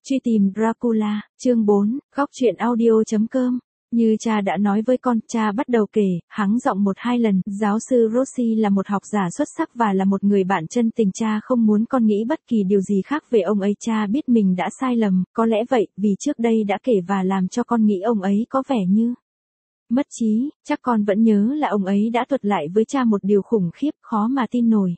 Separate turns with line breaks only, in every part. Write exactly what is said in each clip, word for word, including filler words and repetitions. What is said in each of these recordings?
Truy tìm Dracula, chương bốn, góc truyện audio.com. Như cha đã nói với con, cha bắt đầu kể, hắng giọng một hai lần, giáo sư Rossi là một học giả xuất sắc và là một người bạn chân tình. Cha không muốn con nghĩ bất kỳ điều gì khác về ông ấy. Cha biết mình đã sai lầm, có lẽ vậy, vì trước đây đã kể và làm cho con nghĩ ông ấy có vẻ như mất trí. Chắc con vẫn nhớ là ông ấy đã thuật lại với cha một điều khủng khiếp, khó mà tin nổi.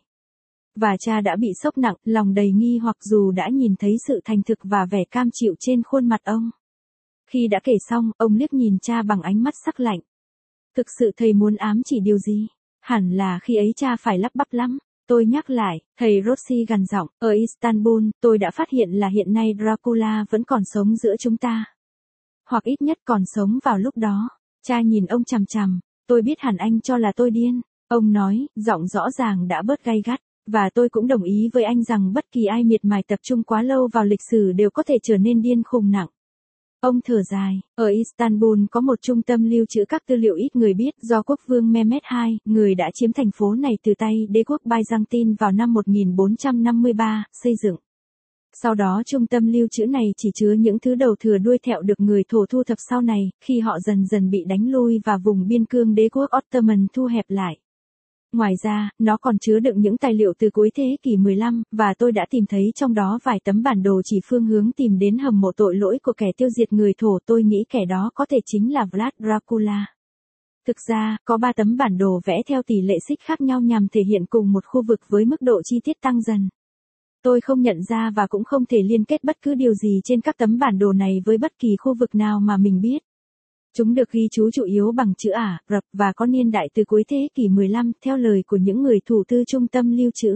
Và cha đã bị sốc nặng, lòng đầy nghi hoặc dù đã nhìn thấy sự thành thực và vẻ cam chịu trên khuôn mặt ông. Khi đã kể xong, ông liếc nhìn cha bằng ánh mắt sắc lạnh. Thực sự thầy muốn ám chỉ điều gì? Hẳn là khi ấy cha phải lắp bắp lắm. Tôi nhắc lại, thầy Rossi gằn giọng, ở Istanbul, tôi đã phát hiện là hiện nay Dracula vẫn còn sống giữa chúng ta. Hoặc ít nhất còn sống vào lúc đó. Cha nhìn ông chằm chằm, tôi biết hẳn anh cho là tôi điên. Ông nói, giọng rõ ràng đã bớt gay gắt. Và tôi cũng đồng ý với anh rằng bất kỳ ai miệt mài tập trung quá lâu vào lịch sử đều có thể trở nên điên khùng nặng. Ông thở dài, ở Istanbul có một trung tâm lưu trữ các tư liệu ít người biết do quốc vương Mehmet đệ nhị, người đã chiếm thành phố này từ tay đế quốc Byzantine vào năm một nghìn bốn trăm năm mươi ba, xây dựng. Sau đó trung tâm lưu trữ này chỉ chứa những thứ đầu thừa đuôi thẹo được người Thổ thu thập sau này, khi họ dần dần bị đánh lui và vùng biên cương đế quốc Ottoman thu hẹp lại. Ngoài ra, nó còn chứa đựng những tài liệu từ cuối thế kỷ mười lăm, và tôi đã tìm thấy trong đó vài tấm bản đồ chỉ phương hướng tìm đến hầm mộ tội lỗi của kẻ tiêu diệt người Thổ. Tôi nghĩ kẻ đó có thể chính là Vlad Dracula. Thực ra, có ba tấm bản đồ vẽ theo tỷ lệ xích khác nhau nhằm thể hiện cùng một khu vực với mức độ chi tiết tăng dần. Tôi không nhận ra và cũng không thể liên kết bất cứ điều gì trên các tấm bản đồ này với bất kỳ khu vực nào mà mình biết. Chúng được ghi chú chủ yếu bằng chữ Ả Rập và có niên đại từ cuối thế kỷ mười lăm, theo lời của những người thủ tư trung tâm lưu trữ.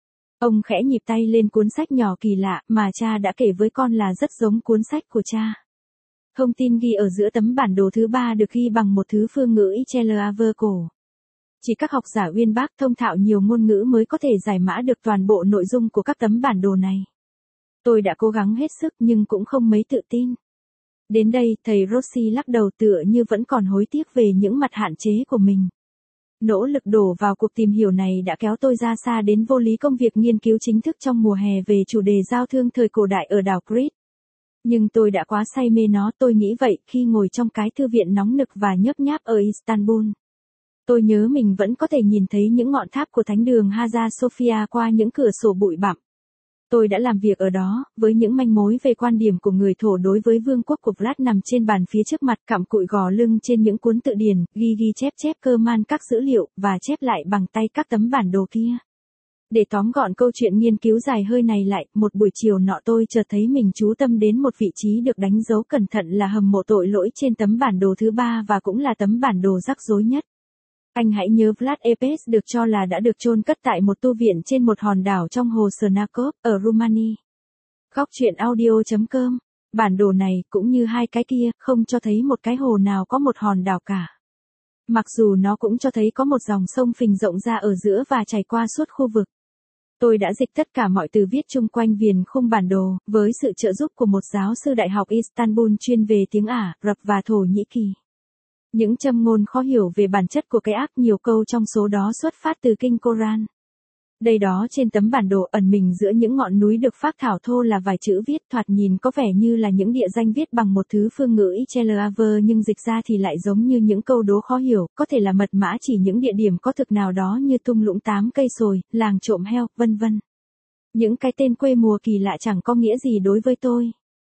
Ông khẽ nhịp tay lên cuốn sách nhỏ kỳ lạ mà cha đã kể với con là rất giống cuốn sách của cha. Thông tin ghi ở giữa tấm bản đồ thứ ba được ghi bằng một thứ phương ngữ Icelaver cổ. Chỉ các học giả uyên bác thông thạo nhiều ngôn ngữ mới có thể giải mã được toàn bộ nội dung của các tấm bản đồ này. Tôi đã cố gắng hết sức nhưng cũng không mấy tự tin. Đến đây, thầy Rossi lắc đầu tựa như vẫn còn hối tiếc về những mặt hạn chế của mình. Nỗ lực đổ vào cuộc tìm hiểu này đã kéo tôi ra xa đến vô lý công việc nghiên cứu chính thức trong mùa hè về chủ đề giao thương thời cổ đại ở đảo Crete. Nhưng tôi đã quá say mê nó, tôi nghĩ vậy, khi ngồi trong cái thư viện nóng nực và nhớp nháp ở Istanbul. Tôi nhớ mình vẫn có thể nhìn thấy những ngọn tháp của thánh đường Hagia Sophia qua những cửa sổ bụi bặm. Tôi đã làm việc ở đó, với những manh mối về quan điểm của người Thổ đối với vương quốc của Vlad nằm trên bàn phía trước mặt, cặm cụi gò lưng trên những cuốn tự điển, ghi ghi chép chép cơ man các dữ liệu, và chép lại bằng tay các tấm bản đồ kia. Để tóm gọn câu chuyện nghiên cứu dài hơi này lại, một buổi chiều nọ tôi chợt thấy mình chú tâm đến một vị trí được đánh dấu cẩn thận là hầm mộ tội lỗi trên tấm bản đồ thứ ba và cũng là tấm bản đồ rắc rối nhất. Anh hãy nhớ Vlad Tepes được cho là đã được chôn cất tại một tu viện trên một hòn đảo trong hồ Snakov, ở Rumani. Góc truyện audio.com. Bản đồ này, cũng như hai cái kia, không cho thấy một cái hồ nào có một hòn đảo cả. Mặc dù nó cũng cho thấy có một dòng sông phình rộng ra ở giữa và chảy qua suốt khu vực. Tôi đã dịch tất cả mọi từ viết chung quanh viền khung bản đồ, với sự trợ giúp của một giáo sư đại học Istanbul chuyên về tiếng Ả Rập và Thổ Nhĩ Kỳ. Những châm ngôn khó hiểu về bản chất của cái ác, nhiều câu trong số đó xuất phát từ kinh Koran. Đây đó trên tấm bản đồ ẩn mình giữa những ngọn núi được phác thảo thô là vài chữ viết thoạt nhìn có vẻ như là những địa danh viết bằng một thứ phương ngữ Icelaver nhưng dịch ra thì lại giống như những câu đố khó hiểu, có thể là mật mã chỉ những địa điểm có thực nào đó như thung lũng tám cây sồi, làng trộm heo, vân vân. Những cái tên quê mùa kỳ lạ chẳng có nghĩa gì đối với tôi.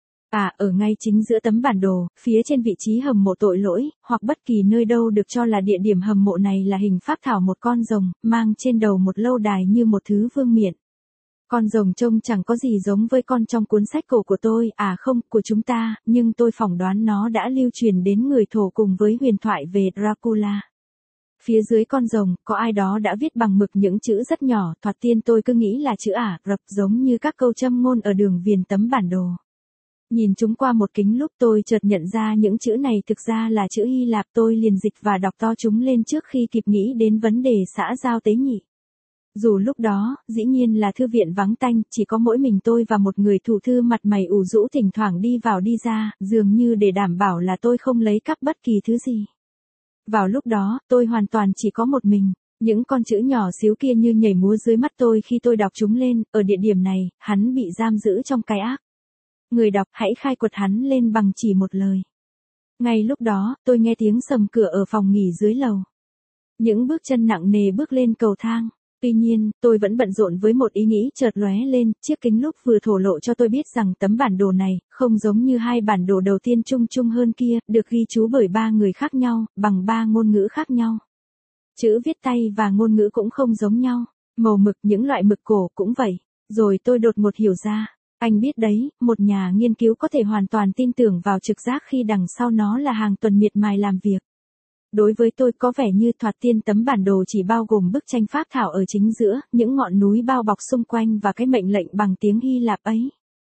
À, ở ngay chính giữa tấm bản đồ, phía trên vị trí hầm mộ tội lỗi, hoặc bất kỳ nơi đâu được cho là địa điểm hầm mộ này là hình phác thảo một con rồng, mang trên đầu một lâu đài như một thứ vương miện. Con rồng trông chẳng có gì giống với con trong cuốn sách cổ của tôi, à không, của chúng ta, nhưng tôi phỏng đoán nó đã lưu truyền đến người Thổ cùng với huyền thoại về Dracula. Phía dưới con rồng, có ai đó đã viết bằng mực những chữ rất nhỏ, thoạt tiên tôi cứ nghĩ là chữ Ả Rập giống như các câu châm ngôn ở đường viền tấm bản đồ. Nhìn chúng qua một kính lúc tôi chợt nhận ra những chữ này thực ra là chữ Hy Lạp. Tôi liền dịch và đọc to chúng lên trước khi kịp nghĩ đến vấn đề xã giao tế nhị. Dù lúc đó, dĩ nhiên là thư viện vắng tanh, chỉ có mỗi mình tôi và một người thủ thư mặt mày ủ rũ thỉnh thoảng đi vào đi ra, dường như để đảm bảo là tôi không lấy cắp bất kỳ thứ gì. Vào lúc đó, tôi hoàn toàn chỉ có một mình. Những con chữ nhỏ xíu kia như nhảy múa dưới mắt tôi khi tôi đọc chúng lên, ở địa điểm này, hắn bị giam giữ trong cái ác. Người đọc hãy khai quật hắn lên bằng chỉ một lời. Ngay lúc đó, tôi nghe tiếng sầm cửa ở phòng nghỉ dưới lầu. Những bước chân nặng nề bước lên cầu thang. Tuy nhiên, tôi vẫn bận rộn với một ý nghĩ chợt lóe lên, chiếc kính lúp vừa thổ lộ cho tôi biết rằng tấm bản đồ này, không giống như hai bản đồ đầu tiên chung chung hơn kia, được ghi chú bởi ba người khác nhau, bằng ba ngôn ngữ khác nhau. Chữ viết tay và ngôn ngữ cũng không giống nhau, màu mực những loại mực cổ cũng vậy. Rồi tôi đột ngột hiểu ra, anh biết đấy, một nhà nghiên cứu có thể hoàn toàn tin tưởng vào trực giác khi đằng sau nó là hàng tuần miệt mài làm việc. Đối với tôi có vẻ như thoạt tiên tấm bản đồ chỉ bao gồm bức tranh phác thảo ở chính giữa, những ngọn núi bao bọc xung quanh và cái mệnh lệnh bằng tiếng Hy Lạp ấy.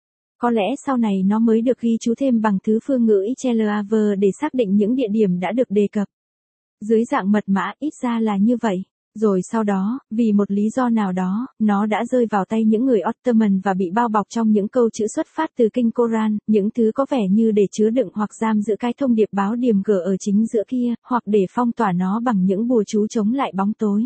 Có lẽ sau này nó mới được ghi chú thêm bằng thứ phương ngữ Ichelaaver để xác định những địa điểm đã được đề cập. Dưới dạng mật mã ít ra là như vậy. Rồi sau đó, vì một lý do nào đó, nó đã rơi vào tay những người Ottoman và bị bao bọc trong những câu chữ xuất phát từ kinh Koran, những thứ có vẻ như để chứa đựng hoặc giam giữ cái thông điệp báo điềm gở ở chính giữa kia, hoặc để phong tỏa nó bằng những bùa chú chống lại bóng tối.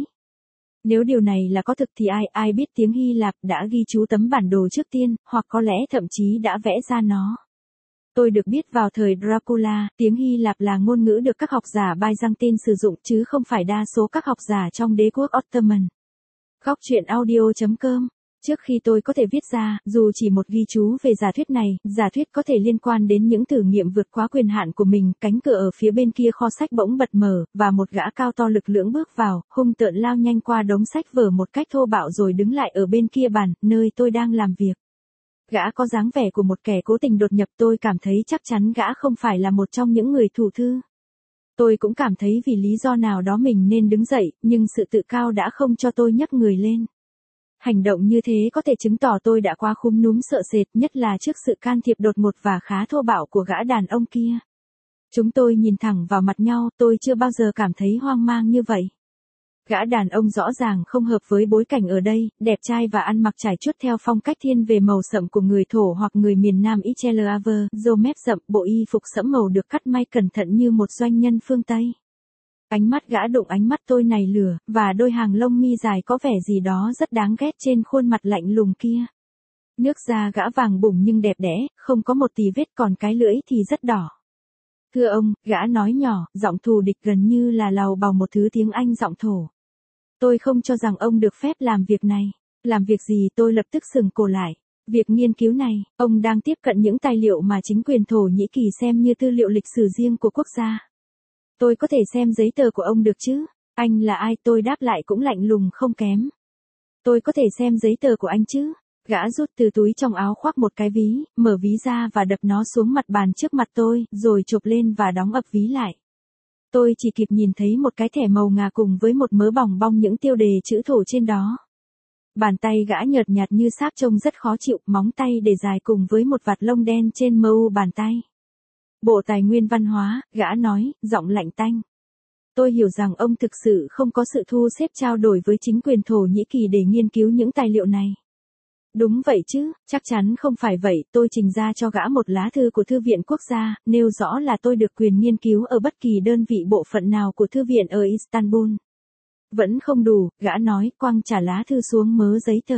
Nếu điều này là có thực thì ai ai biết tiếng Hy Lạp đã ghi chú tấm bản đồ trước tiên, hoặc có lẽ thậm chí đã vẽ ra nó. Tôi được biết vào thời Dracula, tiếng Hy Lạp là ngôn ngữ được các học giả Byzantine sử dụng chứ không phải đa số các học giả trong đế quốc Ottoman. Góc truyện audio chấm com. Trước khi tôi có thể viết ra, dù chỉ một ghi chú về giả thuyết này, giả thuyết có thể liên quan đến những thử nghiệm vượt quá quyền hạn của mình, cánh cửa ở phía bên kia kho sách bỗng bật mở, và một gã cao to lực lưỡng bước vào, hung tợn lao nhanh qua đống sách vở một cách thô bạo rồi đứng lại ở bên kia bàn, nơi tôi đang làm việc. Gã có dáng vẻ của một kẻ cố tình đột nhập, tôi cảm thấy chắc chắn gã không phải là một trong những người thủ thư. Tôi cũng cảm thấy vì lý do nào đó mình nên đứng dậy, nhưng sự tự cao đã không cho tôi nhấc người lên. Hành động như thế có thể chứng tỏ tôi đã quá khúm núm sợ sệt, nhất là trước sự can thiệp đột ngột và khá thô bạo của gã đàn ông kia. Chúng tôi nhìn thẳng vào mặt nhau, tôi chưa bao giờ cảm thấy hoang mang như vậy. Gã đàn ông rõ ràng không hợp với bối cảnh ở đây, đẹp trai và ăn mặc trải chuốt theo phong cách thiên về màu sậm của người Thổ hoặc người miền Nam Ichelaaver, râu mép rậm, bộ y phục sẫm màu được cắt may cẩn thận như một doanh nhân phương Tây. Ánh mắt gã đụng ánh mắt tôi này lửa, và đôi hàng lông mi dài có vẻ gì đó rất đáng ghét trên khuôn mặt lạnh lùng kia. Nước da gã vàng bủng nhưng đẹp đẽ, không có một tì vết, còn cái lưỡi thì rất đỏ. Thưa ông, gã nói nhỏ, giọng thù địch gần như là lầu bầu một thứ tiếng Anh giọng Thổ. Tôi không cho rằng ông được phép làm việc này. Làm việc gì? Tôi lập tức sừng cổ lại. Việc nghiên cứu này, ông đang tiếp cận những tài liệu mà chính quyền Thổ Nhĩ Kỳ xem như tư liệu lịch sử riêng của quốc gia. Tôi có thể xem giấy tờ của ông được chứ? Anh là ai? Tôi đáp lại cũng lạnh lùng không kém. Tôi có thể xem giấy tờ của anh chứ? Gã rút từ túi trong áo khoác một cái ví, mở ví ra và đập nó xuống mặt bàn trước mặt tôi, rồi chộp lên và đóng ập ví lại. Tôi chỉ kịp nhìn thấy một cái thẻ màu ngà cùng với một mớ bòng bong những tiêu đề chữ Thổ trên đó. Bàn tay gã nhợt nhạt như sáp trông rất khó chịu, móng tay để dài cùng với một vạt lông đen trên mu bàn tay. Bộ Tài nguyên Văn hóa, gã nói, giọng lạnh tanh. Tôi hiểu rằng ông thực sự không có sự thu xếp trao đổi với chính quyền Thổ Nhĩ Kỳ để nghiên cứu những tài liệu này. Đúng vậy chứ, chắc chắn không phải vậy, tôi trình ra cho gã một lá thư của Thư viện Quốc gia, nêu rõ là tôi được quyền nghiên cứu ở bất kỳ đơn vị bộ phận nào của Thư viện ở Istanbul. Vẫn không đủ, gã nói, quăng trả lá thư xuống mớ giấy tờ.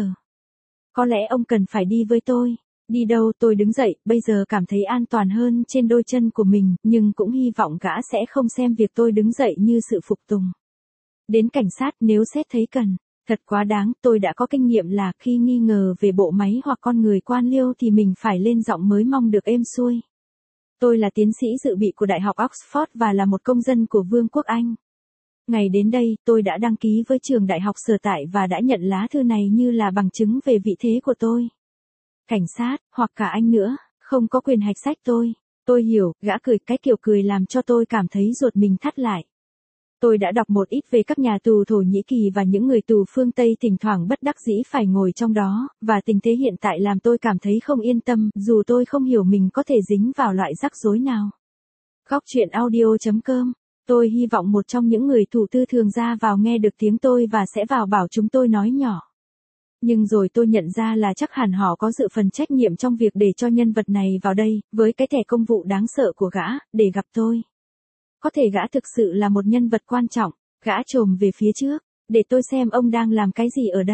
Có lẽ ông cần phải đi với tôi. Đi đâu? Tôi đứng dậy, bây giờ cảm thấy an toàn hơn trên đôi chân của mình, nhưng cũng hy vọng gã sẽ không xem việc tôi đứng dậy như sự phục tùng. Đến cảnh sát nếu xét thấy cần. Thật quá đáng, tôi đã có kinh nghiệm là khi nghi ngờ về bộ máy hoặc con người quan liêu thì mình phải lên giọng mới mong được êm xuôi. Tôi là tiến sĩ dự bị của Đại học Oxford và là một công dân của Vương quốc Anh. Ngày đến đây, tôi đã đăng ký với trường đại học sở tại và đã nhận lá thư này như là bằng chứng về vị thế của tôi. Cảnh sát, hoặc cả anh nữa, không có quyền hạch sách tôi. Tôi hiểu, gã cười, cái kiểu cười làm cho tôi cảm thấy ruột mình thắt lại. Tôi đã đọc một ít về các nhà tù Thổ Nhĩ Kỳ và những người tù phương Tây thỉnh thoảng bất đắc dĩ phải ngồi trong đó, và tình thế hiện tại làm tôi cảm thấy không yên tâm, dù tôi không hiểu mình có thể dính vào loại rắc rối nào. Góc truyện audio chấm com. Tôi hy vọng một trong những người thủ tư thường ra vào nghe được tiếng tôi và sẽ vào bảo chúng tôi nói nhỏ. Nhưng rồi tôi nhận ra là chắc hẳn họ có dự phần trách nhiệm trong việc để cho nhân vật này vào đây, với cái thẻ công vụ đáng sợ của gã, để gặp tôi. Có thể gã thực sự là một nhân vật quan trọng. Gã trồm về phía trước. Để tôi xem ông đang làm cái gì ở đây.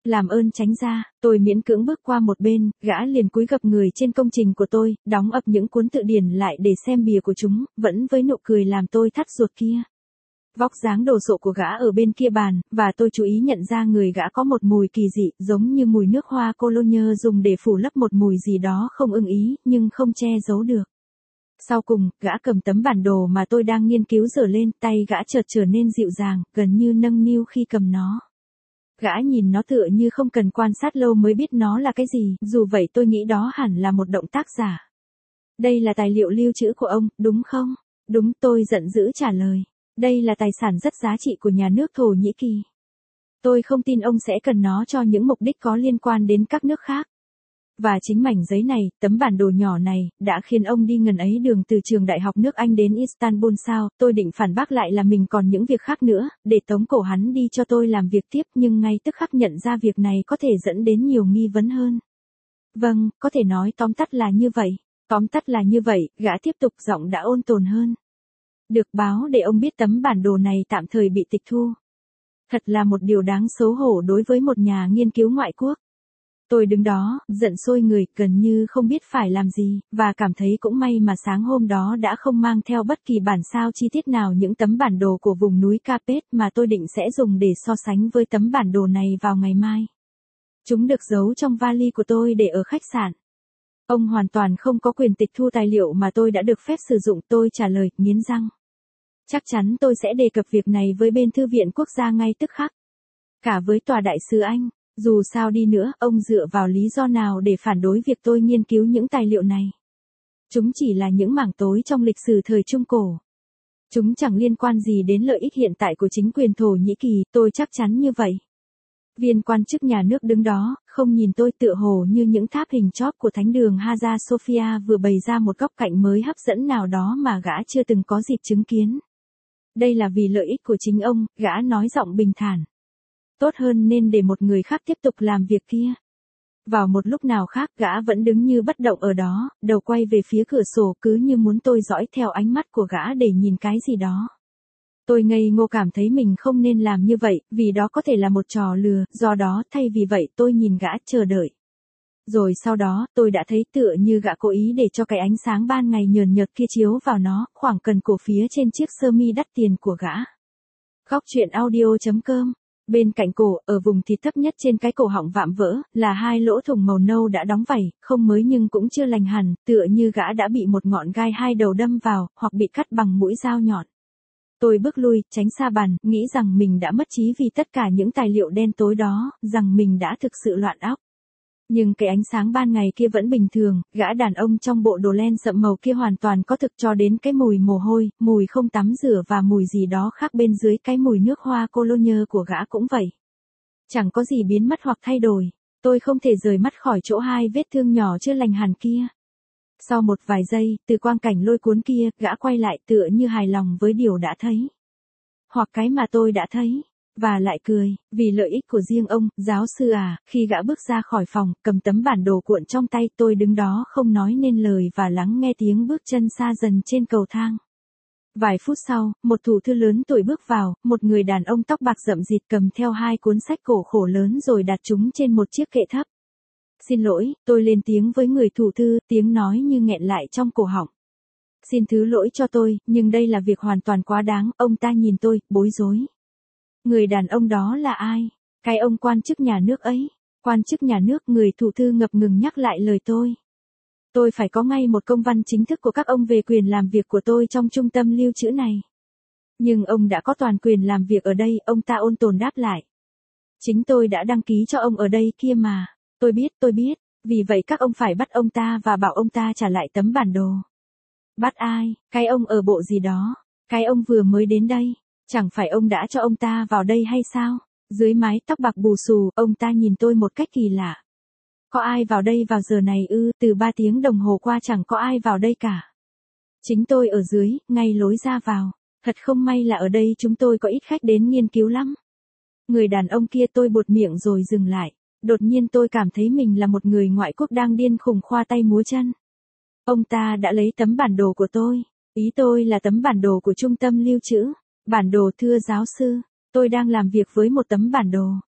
Làm ơn tránh ra, tôi miễn cưỡng bước qua một bên, gã liền cúi gập người trên công trình của tôi, đóng ập những cuốn tự điển lại để xem bìa của chúng, vẫn với nụ cười làm tôi thắt ruột kia. Vóc dáng đồ sộ của gã ở bên kia bàn, và tôi chú ý nhận ra người gã có một mùi kỳ dị, giống như mùi nước hoa cologne dùng để phủ lấp một mùi gì đó không ưng ý, nhưng không che giấu được. Sau cùng, gã cầm tấm bản đồ mà tôi đang nghiên cứu dở lên, tay gã chợt trở nên dịu dàng, gần như nâng niu khi cầm nó. Gã nhìn nó tựa như không cần quan sát lâu mới biết nó là cái gì, dù vậy tôi nghĩ đó hẳn là một động tác giả. Đây là tài liệu lưu trữ của ông, đúng không? Đúng, tôi giận dữ trả lời. Đây là tài sản rất giá trị của nhà nước Thổ Nhĩ Kỳ. Tôi không tin ông sẽ cần nó cho những mục đích có liên quan đến các nước khác. Và chính mảnh giấy này, tấm bản đồ nhỏ này, đã khiến ông đi ngần ấy đường từ trường đại học nước Anh đến Istanbul sao? Tôi định phản bác lại là mình còn những việc khác nữa, để tống cổ hắn đi cho tôi làm việc tiếp, nhưng ngay tức khắc nhận ra việc này có thể dẫn đến nhiều nghi vấn hơn. Vâng, có thể nói tóm tắt là như vậy. Tóm tắt là như vậy, gã tiếp tục, giọng đã ôn tồn hơn. Được báo để ông biết tấm bản đồ này tạm thời bị tịch thu. Thật là một điều đáng xấu hổ đối với một nhà nghiên cứu ngoại quốc. Tôi đứng đó, giận sôi người, gần như không biết phải làm gì, và cảm thấy cũng may mà sáng hôm đó đã không mang theo bất kỳ bản sao chi tiết nào những tấm bản đồ của vùng núi Carpet mà tôi định sẽ dùng để so sánh với tấm bản đồ này vào ngày mai. Chúng được giấu trong vali của tôi để ở khách sạn. Ông hoàn toàn không có quyền tịch thu tài liệu mà tôi đã được phép sử dụng, tôi trả lời, nghiến răng. Chắc chắn tôi sẽ đề cập việc này với bên Thư viện Quốc gia ngay tức khắc. Cả với tòa đại sứ Anh. Dù sao đi nữa, ông dựa vào lý do nào để phản đối việc tôi nghiên cứu những tài liệu này? Chúng chỉ là những mảng tối trong lịch sử thời Trung Cổ. Chúng chẳng liên quan gì đến lợi ích hiện tại của chính quyền Thổ Nhĩ Kỳ, tôi chắc chắn như vậy. Viên quan chức nhà nước đứng đó, không nhìn tôi, tựa hồ như những tháp hình chóp của thánh đường Hagia Sophia vừa bày ra một góc cạnh mới hấp dẫn nào đó mà gã chưa từng có dịp chứng kiến. Đây là vì lợi ích của chính ông, gã nói giọng bình thản. Tốt hơn nên để một người khác tiếp tục làm việc kia. Vào một lúc nào khác, gã vẫn đứng như bất động ở đó, đầu quay về phía cửa sổ, cứ như muốn tôi dõi theo ánh mắt của gã để nhìn cái gì đó. Tôi ngây ngô cảm thấy mình không nên làm như vậy, vì đó có thể là một trò lừa, do đó thay vì vậy tôi nhìn gã chờ đợi. Rồi sau đó, tôi đã thấy tựa như gã cố ý để cho cái ánh sáng ban ngày nhờn nhợt kia chiếu vào nó, khoảng cần cổ phía trên chiếc sơ mi đắt tiền của gã. Góc truyện audio chấm com. Bên cạnh cổ, ở vùng thịt thấp nhất trên cái cổ họng vạm vỡ, là hai lỗ thủng màu nâu đã đóng vảy, không mới nhưng cũng chưa lành hẳn, tựa như gã đã bị một ngọn gai hai đầu đâm vào, hoặc bị cắt bằng mũi dao nhọn. Tôi bước lui, tránh xa bàn, nghĩ rằng mình đã mất trí vì tất cả những tài liệu đen tối đó, rằng mình đã thực sự loạn óc. Nhưng cái ánh sáng ban ngày kia vẫn bình thường, gã đàn ông trong bộ đồ len sậm màu kia hoàn toàn có thực, cho đến cái mùi mồ hôi, mùi không tắm rửa và mùi gì đó khác bên dưới cái mùi nước hoa cologne của gã cũng vậy. Chẳng có gì biến mất hoặc thay đổi, tôi không thể rời mắt khỏi chỗ hai vết thương nhỏ chưa lành hẳn kia. Sau một vài giây, từ quang cảnh lôi cuốn kia, gã quay lại tựa như hài lòng với điều đã thấy. Hoặc cái mà tôi đã thấy. Và lại cười, vì lợi ích của riêng ông, giáo sư à, khi gã bước ra khỏi phòng, cầm tấm bản đồ cuộn trong tay, tôi đứng đó không nói nên lời và lắng nghe tiếng bước chân xa dần trên cầu thang. Vài phút sau, một thủ thư lớn tuổi bước vào, một người đàn ông tóc bạc rậm rịt cầm theo hai cuốn sách cổ khổ lớn rồi đặt chúng trên một chiếc kệ thấp. Xin lỗi, tôi lên tiếng với người thủ thư, tiếng nói như nghẹn lại trong cổ họng. Xin thứ lỗi cho tôi, nhưng đây là việc hoàn toàn quá đáng, ông ta nhìn tôi, bối rối. Người đàn ông đó là ai? Cái ông quan chức nhà nước ấy. Quan chức nhà nước, người thủ thư ngập ngừng nhắc lại lời tôi. Tôi phải có ngay một công văn chính thức của các ông về quyền làm việc của tôi trong trung tâm lưu trữ này. Nhưng ông đã có toàn quyền làm việc ở đây, ông ta ôn tồn đáp lại. Chính tôi đã đăng ký cho ông ở đây kia mà. Tôi biết, tôi biết, vì vậy các ông phải bắt ông ta và bảo ông ta trả lại tấm bản đồ. Bắt ai? Cái ông ở bộ gì đó? Cái ông vừa mới đến đây. Chẳng phải ông đã cho ông ta vào đây hay sao? Dưới mái tóc bạc bù xù, ông ta nhìn tôi một cách kỳ lạ. Có ai vào đây vào giờ này ư? Từ ba tiếng đồng hồ qua chẳng có ai vào đây cả. Chính tôi ở dưới, ngay lối ra vào. Thật không may là ở đây chúng tôi có ít khách đến nghiên cứu lắm. Người đàn ông kia, tôi buột miệng rồi dừng lại. Đột nhiên tôi cảm thấy mình là một người ngoại quốc đang điên khùng khoa tay múa chân. Ông ta đã lấy tấm bản đồ của tôi. Ý tôi là tấm bản đồ của trung tâm lưu trữ. Bản đồ, thưa giáo sư, tôi đang làm việc với một tấm bản đồ.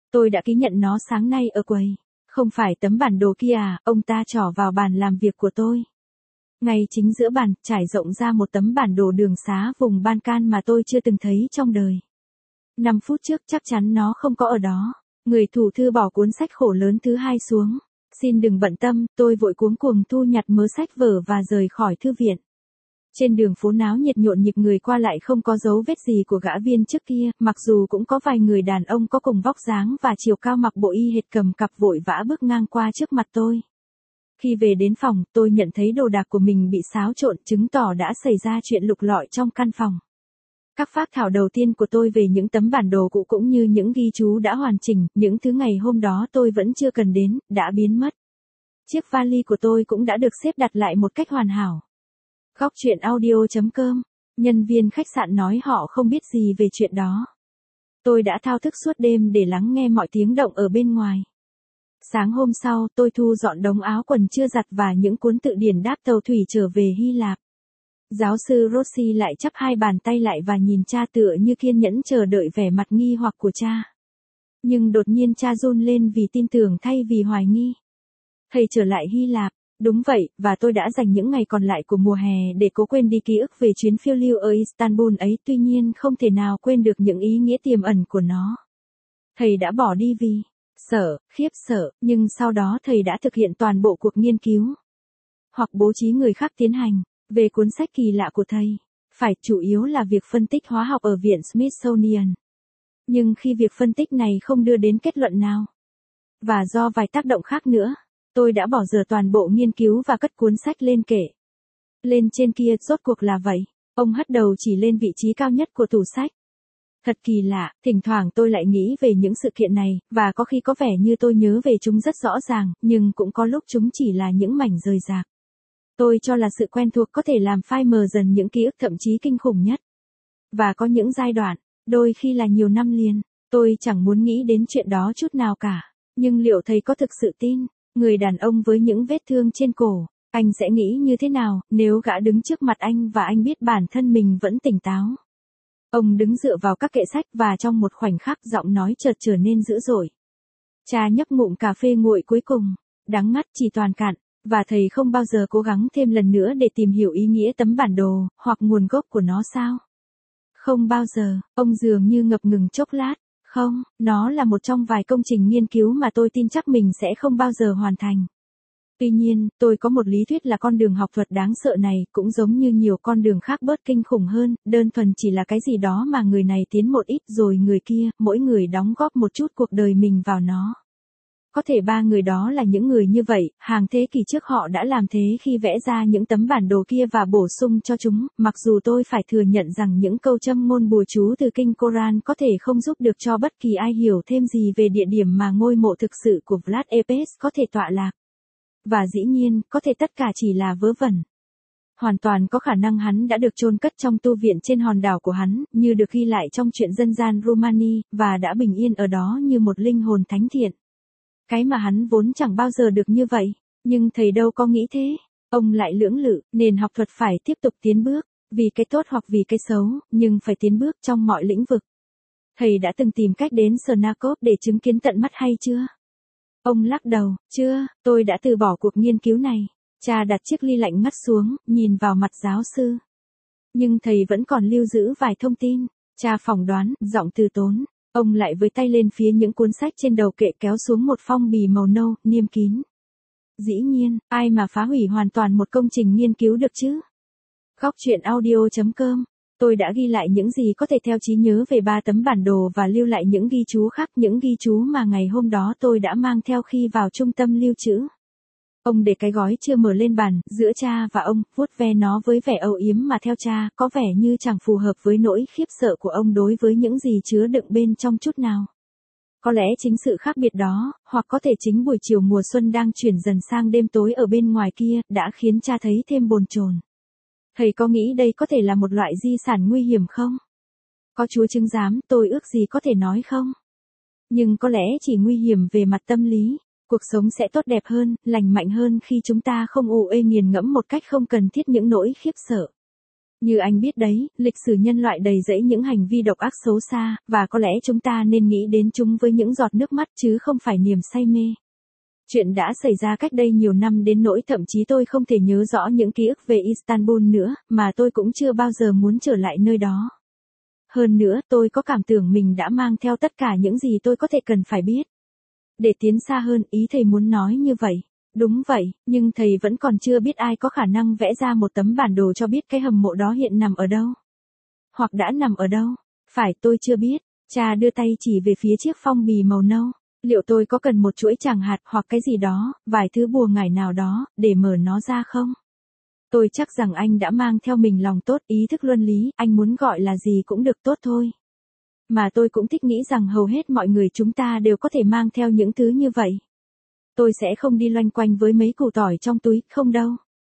Tôi đã ký nhận nó sáng nay ở quầy. Không phải tấm bản đồ kia à, ông ta trỏ vào bàn làm việc của tôi. Ngay chính giữa bàn, trải rộng ra một tấm bản đồ đường xá vùng Balkan mà tôi chưa từng thấy trong đời. Năm phút trước chắc chắn nó không có ở đó. Người thủ thư bỏ cuốn sách khổ lớn thứ hai xuống. Xin đừng bận tâm, tôi vội cuống cuồng thu nhặt mớ sách vở và rời khỏi thư viện. Trên đường phố náo nhiệt nhộn nhịp người qua lại không có dấu vết gì của gã viên trước kia, mặc dù cũng có vài người đàn ông có cùng vóc dáng và chiều cao mặc bộ y hệt cầm cặp vội vã bước ngang qua trước mặt tôi. Khi về đến phòng, tôi nhận thấy đồ đạc của mình bị xáo trộn, chứng tỏ đã xảy ra chuyện lục lọi trong căn phòng. Các phác thảo đầu tiên của tôi về những tấm bản đồ cũ cũng như những ghi chú đã hoàn chỉnh, những thứ ngày hôm đó tôi vẫn chưa cần đến, đã biến mất. Chiếc vali của tôi cũng đã được xếp đặt lại một cách hoàn hảo. Góc chuyện audio chấm com. Nhân viên khách sạn nói họ không biết gì về chuyện đó. Tôi đã thao thức suốt đêm để lắng nghe mọi tiếng động ở bên ngoài. Sáng hôm sau, tôi thu dọn đống áo quần chưa giặt và những cuốn tự điển đáp tàu thủy trở về Hy Lạp. Giáo sư Rossi lại chắp hai bàn tay lại và nhìn cha tựa như kiên nhẫn chờ đợi vẻ mặt nghi hoặc của cha. Nhưng đột nhiên cha run lên vì tin tưởng thay vì hoài nghi. Thầy trở lại Hy Lạp. Đúng vậy, và tôi đã dành những ngày còn lại của mùa hè để cố quên đi ký ức về chuyến phiêu lưu ở Istanbul ấy, tuy nhiên không thể nào quên được những ý nghĩa tiềm ẩn của nó. Thầy đã bỏ đi vì sợ, khiếp sợ, nhưng sau đó thầy đã thực hiện toàn bộ cuộc nghiên cứu. Hoặc bố trí người khác tiến hành, về cuốn sách kỳ lạ của thầy. Phải, chủ yếu là việc phân tích hóa học ở Viện Smithsonian. Nhưng khi việc phân tích này không đưa đến kết luận nào, và do vài tác động khác nữa, tôi đã bỏ dở toàn bộ nghiên cứu và cất cuốn sách lên kệ. Lên trên kia, rốt cuộc là vậy. Ông hất đầu chỉ lên vị trí cao nhất của tủ sách. Thật kỳ lạ, thỉnh thoảng tôi lại nghĩ về những sự kiện này, và có khi có vẻ như tôi nhớ về chúng rất rõ ràng, nhưng cũng có lúc chúng chỉ là những mảnh rời rạc. Tôi cho là sự quen thuộc có thể làm phai mờ dần những ký ức thậm chí kinh khủng nhất. Và có những giai đoạn, đôi khi là nhiều năm liền, tôi chẳng muốn nghĩ đến chuyện đó chút nào cả. Nhưng liệu thầy có thực sự tin? Người đàn ông với những vết thương trên cổ, anh sẽ nghĩ như thế nào nếu gã đứng trước mặt anh và anh biết bản thân mình vẫn tỉnh táo? Ông đứng dựa vào các kệ sách và trong một khoảnh khắc giọng nói chợt trở nên dữ dội. Cha nhấp ngụm cà phê nguội cuối cùng, đắng ngắt chỉ toàn cạn, và thầy không bao giờ cố gắng thêm lần nữa để tìm hiểu ý nghĩa tấm bản đồ, hoặc nguồn gốc của nó sao? Không bao giờ, ông dường như ngập ngừng chốc lát. Không, nó là một trong vài công trình nghiên cứu mà tôi tin chắc mình sẽ không bao giờ hoàn thành. Tuy nhiên, tôi có một lý thuyết là con đường học thuật đáng sợ này cũng giống như nhiều con đường khác bớt kinh khủng hơn, đơn thuần chỉ là cái gì đó mà người này tiến một ít rồi người kia, mỗi người đóng góp một chút cuộc đời mình vào nó. Có thể ba người đó là những người như vậy, hàng thế kỷ trước họ đã làm thế khi vẽ ra những tấm bản đồ kia và bổ sung cho chúng, mặc dù tôi phải thừa nhận rằng những câu châm ngôn bùa chú từ kinh Koran có thể không giúp được cho bất kỳ ai hiểu thêm gì về địa điểm mà ngôi mộ thực sự của Vlad Tepes có thể tọa lạc. Và dĩ nhiên, có thể tất cả chỉ là vớ vẩn. Hoàn toàn có khả năng hắn đã được chôn cất trong tu viện trên hòn đảo của hắn, như được ghi lại trong truyện dân gian Rumani, và đã bình yên ở đó như một linh hồn thánh thiện. Cái mà hắn vốn chẳng bao giờ được như vậy, nhưng thầy đâu có nghĩ thế. Ông lại lưỡng lự, nền học thuật phải tiếp tục tiến bước, vì cái tốt hoặc vì cái xấu, nhưng phải tiến bước trong mọi lĩnh vực. Thầy đã từng tìm cách đến Snarkov để chứng kiến tận mắt hay chưa? Ông lắc đầu, chưa, tôi đã từ bỏ cuộc nghiên cứu này. Cha đặt chiếc ly lạnh ngắt xuống, nhìn vào mặt giáo sư. Nhưng thầy vẫn còn lưu giữ vài thông tin. Cha phỏng đoán, giọng từ tốn. Ông lại với tay lên phía những cuốn sách trên đầu kệ kéo xuống một phong bì màu nâu, niêm kín. Dĩ nhiên, ai mà phá hủy hoàn toàn một công trình nghiên cứu được chứ? Góc chuyện audio chấm com. Tôi đã ghi lại những gì có thể theo trí nhớ về ba tấm bản đồ và lưu lại những ghi chú khác, những ghi chú mà ngày hôm đó tôi đã mang theo khi vào trung tâm lưu trữ. Ông để cái gói chưa mở lên bàn, giữa cha và ông, vuốt ve nó với vẻ âu yếm mà theo cha, có vẻ như chẳng phù hợp với nỗi khiếp sợ của ông đối với những gì chứa đựng bên trong chút nào. Có lẽ chính sự khác biệt đó, hoặc có thể chính buổi chiều mùa xuân đang chuyển dần sang đêm tối ở bên ngoài kia, đã khiến cha thấy thêm bồn chồn. Thầy có nghĩ đây có thể là một loại di sản nguy hiểm không? Có Chúa chứng giám, tôi ước gì có thể nói không? Nhưng có lẽ chỉ nguy hiểm về mặt tâm lý. Cuộc sống sẽ tốt đẹp hơn, lành mạnh hơn khi chúng ta không ù ê nghiền ngẫm một cách không cần thiết những nỗi khiếp sợ. Như anh biết đấy, lịch sử nhân loại đầy rẫy những hành vi độc ác xấu xa, và có lẽ chúng ta nên nghĩ đến chúng với những giọt nước mắt chứ không phải niềm say mê. Chuyện đã xảy ra cách đây nhiều năm đến nỗi thậm chí tôi không thể nhớ rõ những ký ức về Istanbul nữa, mà tôi cũng chưa bao giờ muốn trở lại nơi đó. Hơn nữa, tôi có cảm tưởng mình đã mang theo tất cả những gì tôi có thể cần phải biết. Để tiến xa hơn, ý thầy muốn nói như vậy. Đúng vậy, nhưng thầy vẫn còn chưa biết ai có khả năng vẽ ra một tấm bản đồ cho biết cái hầm mộ đó hiện nằm ở đâu. Hoặc đã nằm ở đâu. Phải, tôi chưa biết. Cha đưa tay chỉ về phía chiếc phong bì màu nâu. Liệu tôi có cần một chuỗi tràng hạt hoặc cái gì đó, vài thứ bùa ngải nào đó, để mở nó ra không? Tôi chắc rằng anh đã mang theo mình lòng tốt, ý thức luân lý, anh muốn gọi là gì cũng được tốt thôi. Mà tôi cũng thích nghĩ rằng hầu hết mọi người chúng ta đều có thể mang theo những thứ như vậy. Tôi sẽ không đi loanh quanh với mấy củ tỏi trong túi, không đâu.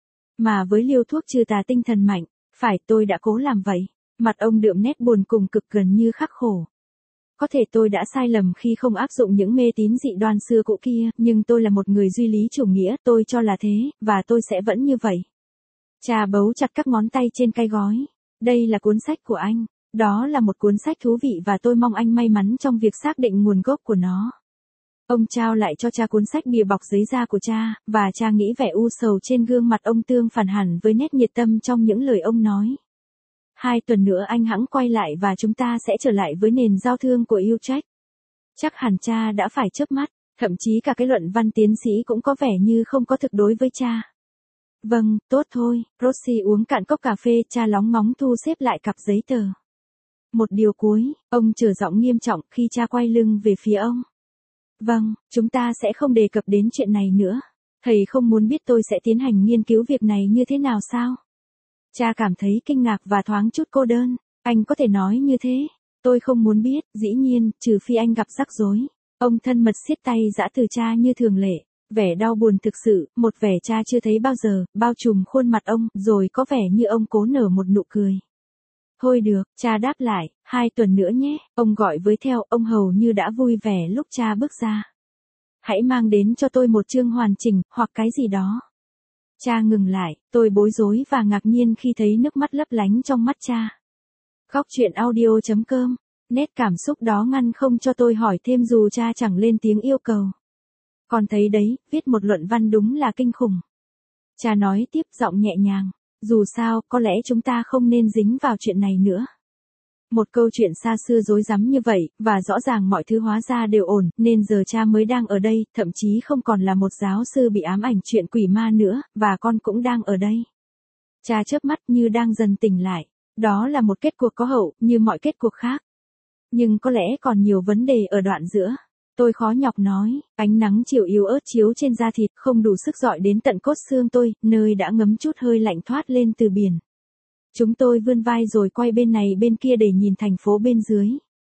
Mà với liều thuốc trừ tà tinh thần mạnh, phải, tôi đã cố làm vậy. Mặt ông đượm nét buồn cùng cực gần như khắc khổ. Có thể tôi đã sai lầm khi không áp dụng những mê tín dị đoan xưa cũ kia, nhưng tôi là một người duy lý chủ nghĩa, tôi cho là thế, và tôi sẽ vẫn như vậy. Cha bấu chặt các ngón tay trên cái gói. Đây là cuốn sách của anh. Đó là một cuốn sách thú vị và tôi mong anh may mắn trong việc xác định nguồn gốc của nó. Ông trao lại cho cha cuốn sách bìa bọc giấy da của cha, và cha nghĩ vẻ u sầu trên gương mặt ông tương phản hẳn với nét nhiệt tâm trong những lời ông nói. Hai tuần nữa anh hẵng quay lại và chúng ta sẽ trở lại với nền giao thương của Utrecht. Chắc hẳn cha đã phải chớp mắt, thậm chí cả cái luận văn tiến sĩ cũng có vẻ như không có thực đối với cha. Vâng, tốt thôi, Rosie uống cạn cốc cà phê, cha lóng ngóng thu xếp lại cặp giấy tờ. Một điều cuối, ông trở giọng nghiêm trọng khi cha quay lưng về phía ông. Vâng, chúng ta sẽ không đề cập đến chuyện này nữa. Thầy không muốn biết tôi sẽ tiến hành nghiên cứu việc này như thế nào sao? Cha cảm thấy kinh ngạc và thoáng chút cô đơn. Anh có thể nói như thế. Tôi không muốn biết, dĩ nhiên, trừ phi anh gặp rắc rối. Ông thân mật siết tay giã từ cha như thường lệ. Vẻ đau buồn thực sự, một vẻ cha chưa thấy bao giờ, bao trùm khuôn mặt ông, rồi có vẻ như ông cố nở một nụ cười. Thôi được, cha đáp lại, hai tuần nữa nhé, ông gọi với theo, ông hầu như đã vui vẻ lúc cha bước ra. Hãy mang đến cho tôi một chương hoàn chỉnh, hoặc cái gì đó. Cha ngừng lại, tôi bối rối và ngạc nhiên khi thấy nước mắt lấp lánh trong mắt cha. Góc chuyện audio chấm com, nét cảm xúc đó ngăn không cho tôi hỏi thêm dù cha chẳng lên tiếng yêu cầu. Còn thấy đấy, viết một luận văn đúng là kinh khủng. Cha nói tiếp giọng nhẹ nhàng. Dù sao, có lẽ chúng ta không nên dính vào chuyện này nữa. Một câu chuyện xa xưa rối rắm như vậy, và rõ ràng mọi thứ hóa ra đều ổn, nên giờ cha mới đang ở đây, thậm chí không còn là một giáo sư bị ám ảnh chuyện quỷ ma nữa, và con cũng đang ở đây. Cha chớp mắt như đang dần tỉnh lại. Đó là một kết cuộc có hậu, như mọi kết cuộc khác. Nhưng có lẽ còn nhiều vấn đề ở đoạn giữa. Tôi khó nhọc nói, ánh nắng chiều yếu ớt chiếu trên da thịt không đủ sức rọi đến tận cốt xương tôi, nơi đã ngấm chút hơi lạnh thoát lên từ biển. Chúng tôi vươn vai rồi quay bên này bên kia để nhìn thành phố bên dưới.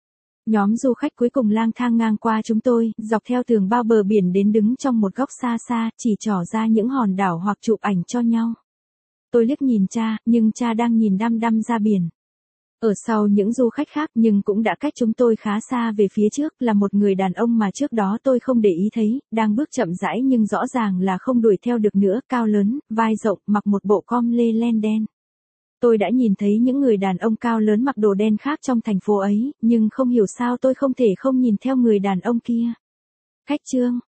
Nhóm du khách cuối cùng lang thang ngang qua chúng tôi, dọc theo tường bao bờ biển đến đứng trong một góc xa xa, chỉ trỏ ra những hòn đảo hoặc chụp ảnh cho nhau. Tôi liếc nhìn cha, nhưng cha đang nhìn đăm đăm ra biển. Ở sau những du khách khác nhưng cũng đã cách chúng tôi khá xa về phía trước là một người đàn ông mà trước đó tôi không để ý thấy, đang bước chậm rãi nhưng rõ ràng là không đuổi theo được nữa, cao lớn, vai rộng, mặc một bộ com lê len đen. Tôi đã nhìn thấy những người đàn ông cao lớn mặc đồ đen khác trong thành phố ấy, nhưng không hiểu sao tôi không thể không nhìn theo người đàn ông kia. Khách trương,